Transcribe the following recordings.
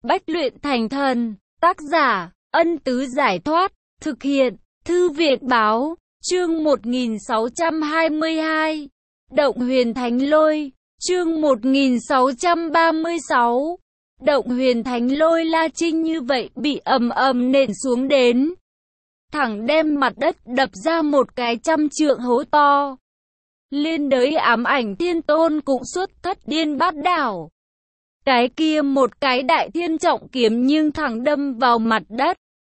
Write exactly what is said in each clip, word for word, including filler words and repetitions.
Bách luyện thành thần. Tác giả, Ân Tứ Giải Thoát. Thực hiện, Thư viện Báo. Chương một nghìn sáu trăm hai mươi hai. Động Huyền Thánh Lôi. Chương một nghìn sáu trăm ba mươi sáu. Động Huyền Thánh Lôi. La Trinh như vậy bị ầm ầm nện xuống đến, thẳng đem mặt đất đập ra một cái trăm trượng hố to. Liên đới Ám Ảnh Thiên Tôn cũng xuất thất điên bát đảo. Cái kia một cái đại thiên trọng kiếm nhưng thẳng đâm vào mặt đất.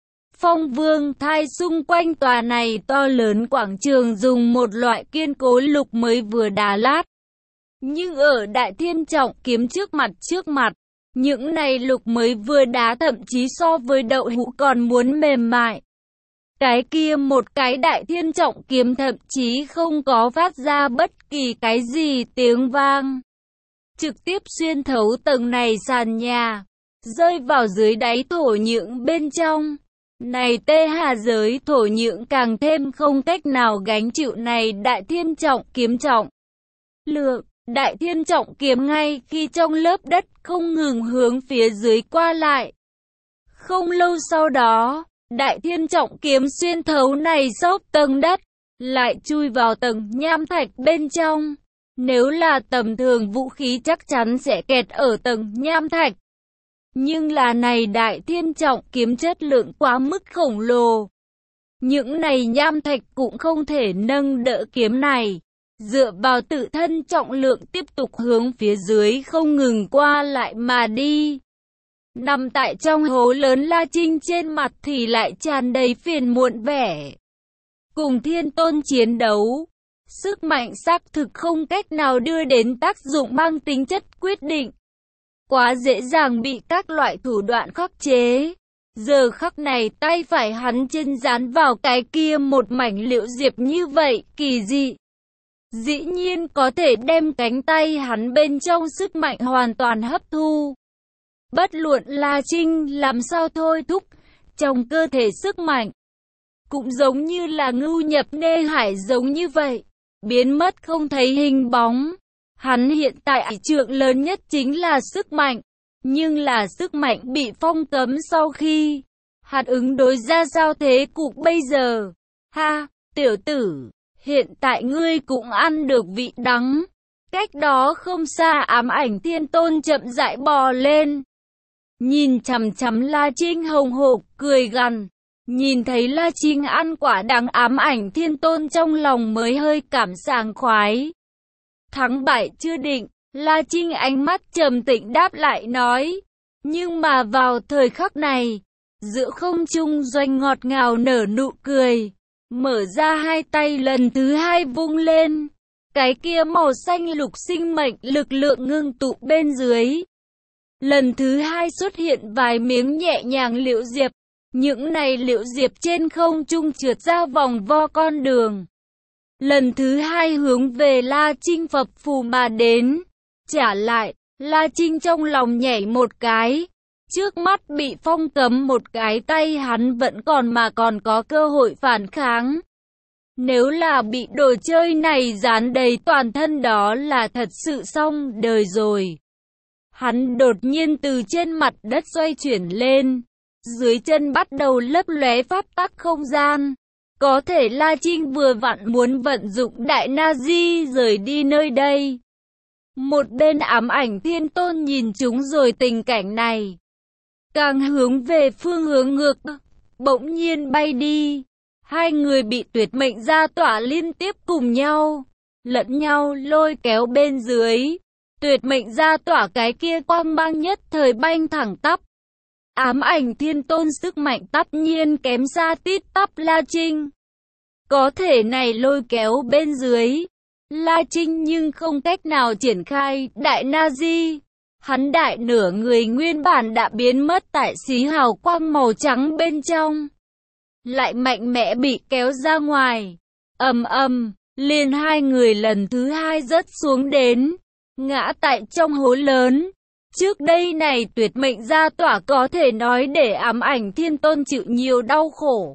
Phong Vương Thai xung quanh tòa này to lớn quảng trường dùng một loại kiên cố lục mới vừa đá lát. Nhưng ở đại thiên trọng kiếm trước mặt trước mặt, những này lục mới vừa đá thậm chí so với đậu hũ còn muốn mềm mại. Cái kia một cái đại thiên trọng kiếm thậm chí không có phát ra bất kỳ cái gì tiếng vang. Trực tiếp xuyên thấu tầng này sàn nhà, rơi vào dưới đáy thổ nhưỡng bên trong. Này tê hà giới thổ nhưỡng càng thêm không cách nào gánh chịu này đại thiên trọng kiếm trọng lượng. Đại thiên trọng kiếm ngay khi trong lớp đất không ngừng hướng phía dưới qua lại. Không lâu sau đó, đại thiên trọng kiếm xuyên thấu này xốp tầng đất, lại chui vào tầng nham thạch bên trong. Nếu là tầm thường vũ khí chắc chắn sẽ kẹt ở tầng nham thạch. Nhưng là này đại thiên trọng kiếm chất lượng quá mức khổng lồ. Những này nham thạch cũng không thể nâng đỡ kiếm này. Dựa vào tự thân trọng lượng tiếp tục hướng phía dưới không ngừng qua lại mà đi. Nằm tại trong hố lớn La Trinh trên mặt thì lại tràn đầy phiền muộn vẻ. Cùng Thiên Tôn chiến đấu, sức mạnh xác thực không cách nào đưa đến tác dụng mang tính chất quyết định. Quá dễ dàng bị các loại thủ đoạn khắc chế. Giờ khắc này tay phải hắn chân dán vào cái kia một mảnh liễu diệp như vậy, kỳ dị. Dĩ nhiên có thể đem cánh tay hắn bên trong sức mạnh hoàn toàn hấp thu. Bất luận La Trinh làm sao thôi thúc trong cơ thể sức mạnh, cũng giống như là ngưu nhập nê hải giống như vậy, biến mất không thấy hình bóng. Hắn hiện tại trượng lớn nhất chính là sức mạnh, nhưng là sức mạnh bị phong cấm sau khi hắn ứng đối ra sao thế cục bây giờ. Ha, tiểu tử, hiện tại ngươi cũng ăn được vị đắng. Cách đó không xa Ám Ảnh Thiên Tôn chậm rãi bò lên, nhìn chằm chằm La Trinh hồng hộc cười gằn. Nhìn thấy La Trinh ăn quả đắng, Ám Ảnh Thiên Tôn trong lòng mới hơi cảm sảng khoái. Thắng bại chưa định, La Trinh ánh mắt trầm tĩnh đáp lại nói. Nhưng mà vào thời khắc này, giữa không trung Doanh ngọt ngào nở nụ cười, mở ra hai tay lần thứ hai vung lên. Cái kia màu xanh lục sinh mệnh lực lượng ngưng tụ bên dưới. Lần thứ hai xuất hiện vài miếng nhẹ nhàng liễu diệp. Những này liễu diệp trên không trung trượt ra vòng vo con đường. Lần thứ hai hướng về La Trinh phập phù mà đến. Trả lại, La Trinh trong lòng nhảy một cái. Trước mắt bị phong cấm một cái tay hắn vẫn còn mà còn có cơ hội phản kháng. Nếu là bị đồ chơi này dán đầy toàn thân đó là thật sự xong đời rồi. Hắn đột nhiên từ trên mặt đất xoay chuyển lên. Dưới chân bắt đầu lấp lóe pháp tắc không gian. Có thể La Trinh vừa vặn muốn vận dụng đại na di rời đi nơi đây. Một bên Ám Ảnh Thiên Tôn nhìn chúng rồi tình cảnh này, càng hướng về phương hướng ngược, bỗng nhiên bay đi. Hai người bị tuyệt mệnh gia tỏa liên tiếp cùng nhau, lẫn nhau lôi kéo bên dưới. Tuyệt mệnh gia tỏa cái kia quang mang nhất thời banh thẳng tắp. Ám Ảnh Thiên Tôn sức mạnh tất nhiên kém xa tít tắp La Trinh. Có thể này lôi kéo bên dưới La Trinh nhưng không cách nào triển khai đại na di. Hắn đại nửa người nguyên bản đã biến mất tại xí hào quang màu trắng bên trong, lại mạnh mẽ bị kéo ra ngoài. Ầm ầm, liền hai người lần thứ hai rớt xuống đến, ngã tại trong hố lớn. Trước đây này tuyệt mệnh gia tỏa có thể nói để Ám Ảnh Thiên Tôn chịu nhiều đau khổ.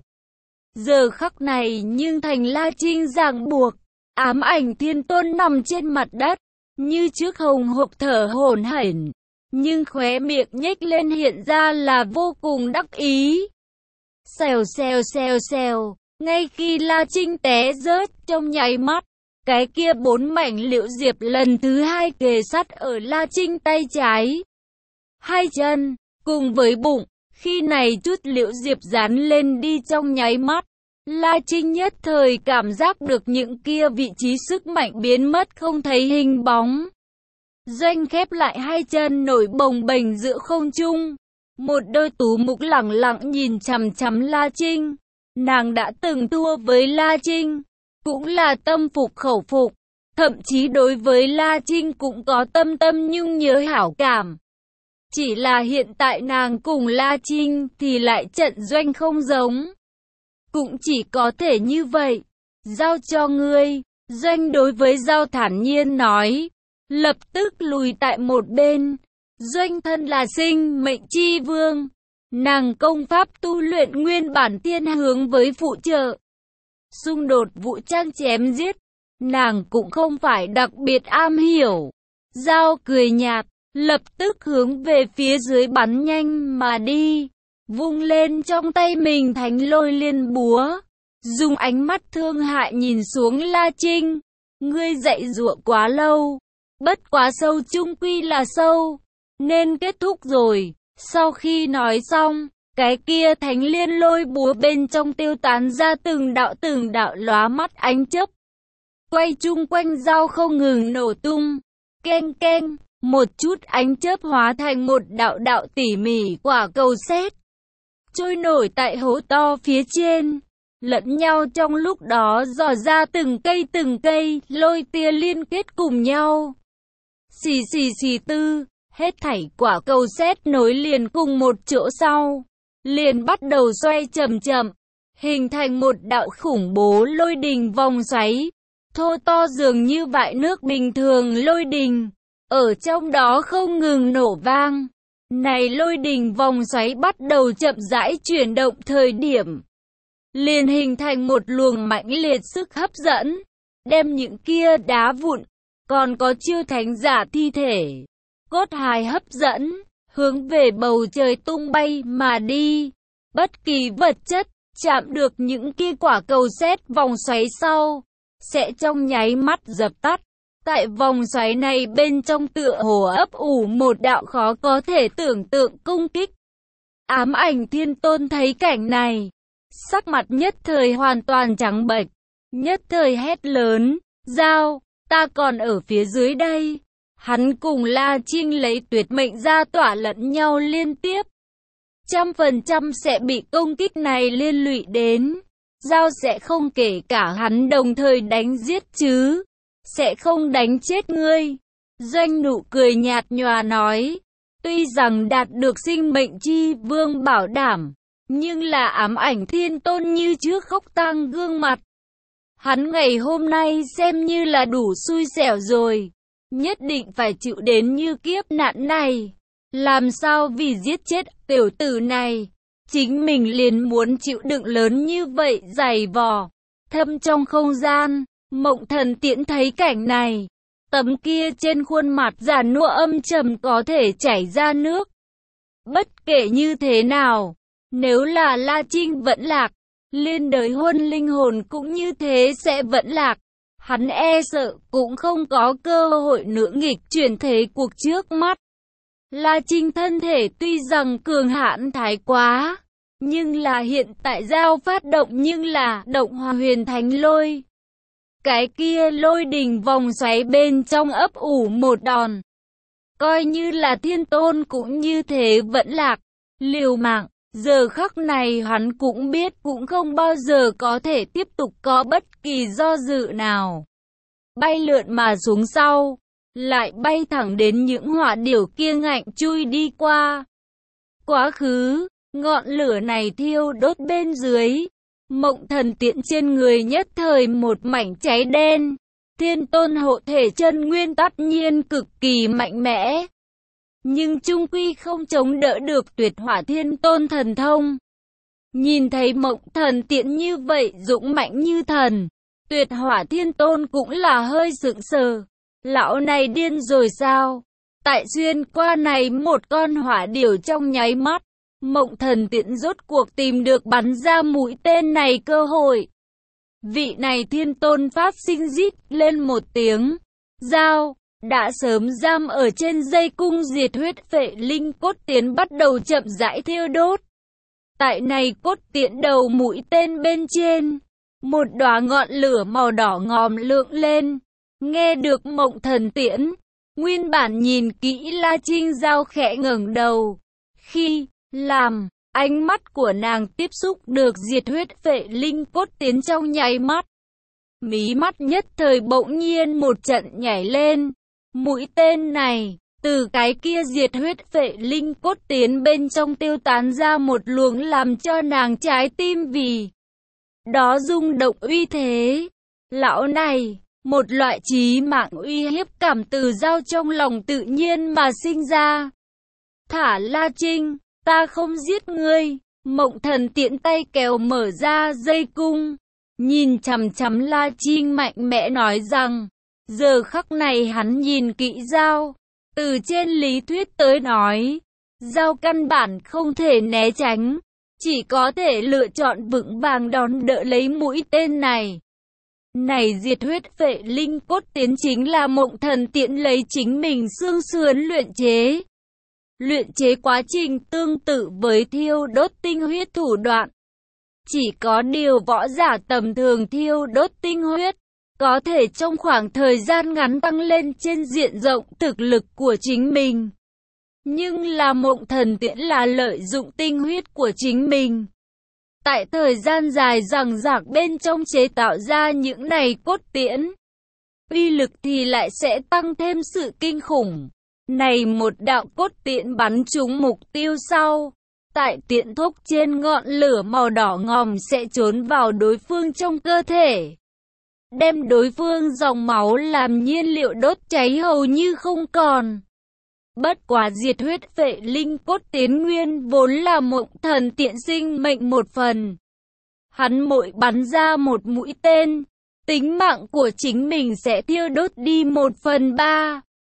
Giờ khắc này nhưng thành La Trinh ràng buộc. Ám Ảnh Thiên Tôn nằm trên mặt đất, như trước hồng hộc thở hổn hển. nhưng khóe miệng nhếch lên hiện ra là vô cùng đắc ý. Xèo xèo xèo xèo, ngay khi La Trinh té rớt trong nháy mắt, cái kia bốn mảnh liễu diệp lần thứ hai kề sát ở La Trinh tay trái. Hai chân, cùng với bụng, khi này chút liễu diệp dán lên đi trong nháy mắt. La Trinh nhất thời cảm giác được những kia vị trí sức mạnh biến mất không thấy hình bóng. Doanh khép lại hai chân nổi bồng bềnh giữa không trung. Một đôi tú mục lẳng lặng nhìn chằm chằm La Trinh. Nàng đã từng thua với La Trinh, cũng là tâm phục khẩu phục. Thậm chí đối với La Trinh cũng có tâm tâm nhung nhớ hảo cảm. Chỉ là hiện tại nàng cùng La Trinh thì lại trận doanh không giống. Cũng chỉ có thể như vậy. Giao cho ngươi. Doanh đối với Giao thản nhiên nói. Lập tức lùi tại một bên. Doanh thân là sinh mệnh chi vương. Nàng công pháp tu luyện nguyên bản thiên hướng với phụ trợ. Xung đột vũ trang chém giết. Nàng cũng không phải đặc biệt am hiểu. Giao cười nhạt. Lập tức hướng về phía dưới bắn nhanh mà đi. Vung lên trong tay mình thánh lôi liên búa. Dùng ánh mắt thương hại nhìn xuống La Trinh. Ngươi dạy dụa quá lâu. Bất quá sâu chung quy là sâu. Nên kết thúc rồi. Sau khi nói xong, cái kia thánh liên lôi búa bên trong tiêu tán ra từng đạo từng đạo lóa mắt ánh chớp. Quay chung quanh Dao không ngừng nổ tung. Keng keng, một chút ánh chớp hóa thành một đạo đạo tỉ mỉ quả cầu sét. Trôi nổi tại hố to phía trên, lẫn nhau trong lúc đó dò ra từng cây từng cây, lôi tia liên kết cùng nhau. Xì xì xì tư, hết thảy quả cầu sét nối liền cùng một chỗ sau, liền bắt đầu xoay chậm chậm, hình thành một đạo khủng bố lôi đình vòng xoáy, thô to dường như vại nước bình thường lôi đình, ở trong đó không ngừng nổ vang. Này lôi đình vòng xoáy bắt đầu chậm rãi chuyển động thời điểm, liền hình thành một luồng mãnh liệt sức hấp dẫn, đem những kia đá vụn, còn có chiêu thánh giả thi thể, cốt hài hấp dẫn, hướng về bầu trời tung bay mà đi. Bất kỳ vật chất, chạm được những kia quả cầu sét vòng xoáy sau, sẽ trong nháy mắt dập tắt. Tại vòng xoáy này bên trong tựa hồ ấp ủ một đạo khó có thể tưởng tượng công kích. Ám ảnh thiên tôn thấy cảnh này, sắc mặt nhất thời hoàn toàn trắng bệch, nhất thời hét lớn, Dao, ta còn ở phía dưới đây. Hắn cùng La Trinh lấy tuyệt mệnh ra tỏa lẫn nhau liên tiếp. Trăm phần trăm sẽ bị công kích này liên lụy đến. Dao sẽ không kể cả hắn đồng thời đánh giết chứ. Sẽ không đánh chết ngươi. Doanh nụ cười nhạt nhòa nói. Tuy rằng đạt được sinh mệnh chi vương bảo đảm, nhưng là ám ảnh thiên tôn như trước khóc tang gương mặt. Hắn ngày hôm nay xem như là đủ xui xẻo rồi. Nhất định phải chịu đến như kiếp nạn này. Làm sao vì giết chết tiểu tử này, chính mình liền muốn chịu đựng lớn như vậy dày vò. Thâm trong không gian, Mộng Thần Tiễn thấy cảnh này, tấm kia trên khuôn mặt già nua âm trầm có thể chảy ra nước. Bất kể như thế nào, nếu là La Trinh vẫn lạc, liên đời huân linh hồn cũng như thế sẽ vẫn lạc. Hắn e sợ cũng không có cơ hội nữa nghịch chuyển thế cuộc trước mắt. La Trinh thân thể tuy rằng cường hãn thái quá, nhưng là hiện tại Dao phát động nhưng là động Hòa Huyền Thánh Lôi. Cái kia lôi đình vòng xoáy bên trong ấp ủ một đòn. Coi như là thiên tôn cũng như thế vẫn lạc, liều mạng. Giờ khắc này hắn cũng biết cũng không bao giờ có thể tiếp tục có bất kỳ do dự nào. Bay lượn mà xuống sau, lại bay thẳng đến những hỏa điểu kia ngạnh chui đi qua. Quá khứ, ngọn lửa này thiêu đốt bên dưới. Mộng Thần Tiễn trên người nhất thời một mảnh cháy đen. Thiên tôn hộ thể chân nguyên tất nhiên cực kỳ mạnh mẽ, nhưng chung quy không chống đỡ được tuyệt hỏa thiên tôn thần thông. Nhìn thấy Mộng Thần Tiễn như vậy dũng mạnh như thần, tuyệt hỏa thiên tôn cũng là hơi sững sờ. Lão này điên rồi sao? Tại xuyên qua này một con hỏa điểu trong nháy mắt, Mộng Thần Tiễn rốt cuộc tìm được bắn ra mũi tên này cơ hội. Vị này thiên tôn pháp sinh rít lên một tiếng. Dao đã sớm giam ở trên dây cung diệt huyết phệ linh cốt tiễn bắt đầu chậm rãi thiêu đốt. Tại này cốt tiễn đầu mũi tên bên trên, một đóa ngọn lửa màu đỏ ngòm lượn lên. Nghe được Mộng Thần Tiễn, nguyên bản nhìn kỹ La Trinh Giao khẽ ngẩng đầu. Khi làm ánh mắt của nàng tiếp xúc được diệt huyết phệ linh cốt tiễn trong nháy mắt, mí mắt nhất thời bỗng nhiên một trận nhảy lên. Mũi tên này từ cái kia diệt huyết phệ linh cốt tiễn bên trong tiêu tán ra một luồng làm cho nàng trái tim vì đó rung động uy thế. Lão này, một loại chí mạng uy hiếp cảm từ dao trong lòng tự nhiên mà sinh ra. Thả La Trinh, ta không giết ngươi. Mộng Thần Tiễn tay kéo mở ra dây cung, nhìn chằm chằm La Trinh mạnh mẽ nói rằng, giờ khắc này hắn nhìn kỹ dao. Từ trên lý thuyết tới nói, dao căn bản không thể né tránh, chỉ có thể lựa chọn vững vàng đón đỡ lấy mũi tên này. Này diệt huyết phệ linh cốt tiễn chính là Mộng Thần Tiễn lấy chính mình xương sườn luyện chế. Luyện chế quá trình tương tự với thiêu đốt tinh huyết thủ đoạn. Chỉ có điều võ giả tầm thường thiêu đốt tinh huyết, có thể trong khoảng thời gian ngắn tăng lên trên diện rộng thực lực của chính mình. Nhưng là Mộng Thần Tiễn là lợi dụng tinh huyết của chính mình. Tại thời gian dài dằng dặc bên trong chế tạo ra những này cốt tiễn, uy lực thì lại sẽ tăng thêm sự kinh khủng. Này một đạo cốt tiễn bắn trúng mục tiêu sau, tại tiễn thúc trên ngọn lửa màu đỏ ngòm sẽ trốn vào đối phương trong cơ thể, đem đối phương dòng máu làm nhiên liệu đốt cháy hầu như không còn. Bất quá diệt huyết phệ linh cốt tiễn nguyên vốn là Mộng Thần Tiễn sinh mệnh một phần. Hắn mỗi bắn ra một mũi tên, tính mạng của chính mình sẽ thiêu đốt đi một phần ba.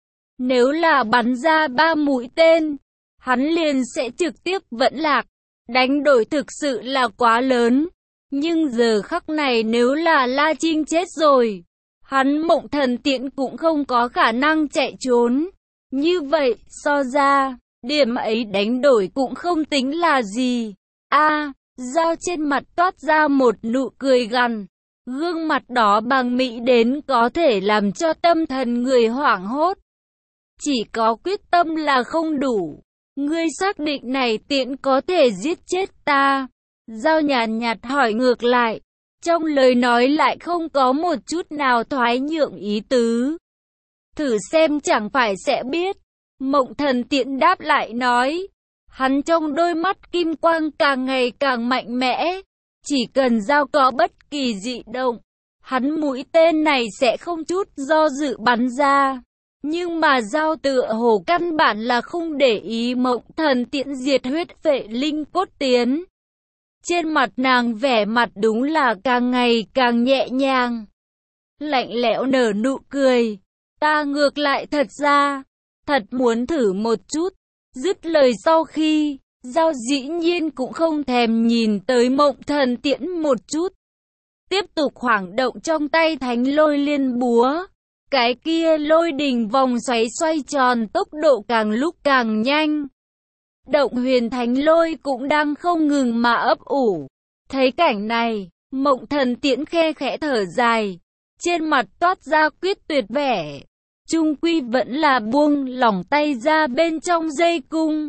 Nếu là bắn ra ba mũi tên, hắn liền sẽ trực tiếp vẫn lạc. Đánh đổi thực sự là quá lớn. Nhưng giờ khắc này nếu là La Trinh chết rồi, hắn Mộng Thần Tiễn cũng không có khả năng chạy trốn. Như vậy, so ra, điểm ấy đánh đổi cũng không tính là gì. A, à, dao trên mặt toát ra một nụ cười gằn. Gương mặt đó bằng mỹ đến có thể làm cho tâm thần người hoảng hốt. Chỉ có quyết tâm là không đủ. Ngươi xác định này tiễn có thể giết chết ta? Dao nhàn nhạt hỏi ngược lại. Trong lời nói lại không có một chút nào thoái nhượng ý tứ. Thử xem chẳng phải sẽ biết. Mộng Thần Tiễn đáp lại nói. Hắn trong đôi mắt kim quang càng ngày càng mạnh mẽ. Chỉ cần dao có bất kỳ dị động, hắn mũi tên này sẽ không chút do dự bắn ra. Nhưng mà dao tựa hồ căn bản là không để ý Mộng Thần Tiễn diệt huyết phệ linh cốt tiễn. Trên mặt nàng vẻ mặt đúng là càng ngày càng nhẹ nhàng. Lạnh lẽo nở nụ cười. Ta ngược lại thật ra, thật muốn thử một chút. Dứt lời sau khi, dao dĩ nhiên cũng không thèm nhìn tới Mộng Thần Tiễn một chút. Tiếp tục hoảng động trong tay thánh lôi liên búa. Cái kia lôi đình vòng xoáy xoay tròn tốc độ càng lúc càng nhanh. Động huyền thánh lôi cũng đang không ngừng mà ấp ủ. Thấy cảnh này, Mộng Thần Tiễn khe khẽ thở dài. Trên mặt toát ra quyết tuyệt vẻ. Trung quy vẫn là buông lỏng tay ra bên trong dây cung.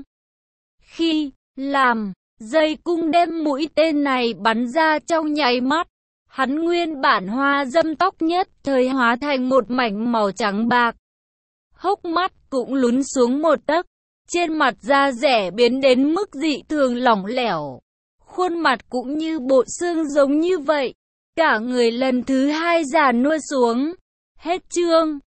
Khi làm, dây cung đem mũi tên này bắn ra trong nháy mắt. Hắn nguyên bản hoa dâm tóc nhất thời hóa thành một mảnh màu trắng bạc. Hốc mắt cũng lún xuống một tấc. Trên mặt da rẻ biến đến mức dị thường lỏng lẻo. Khuôn mặt cũng như bộ xương giống như vậy. Cả người lần thứ hai già nua xuống. Hết chương.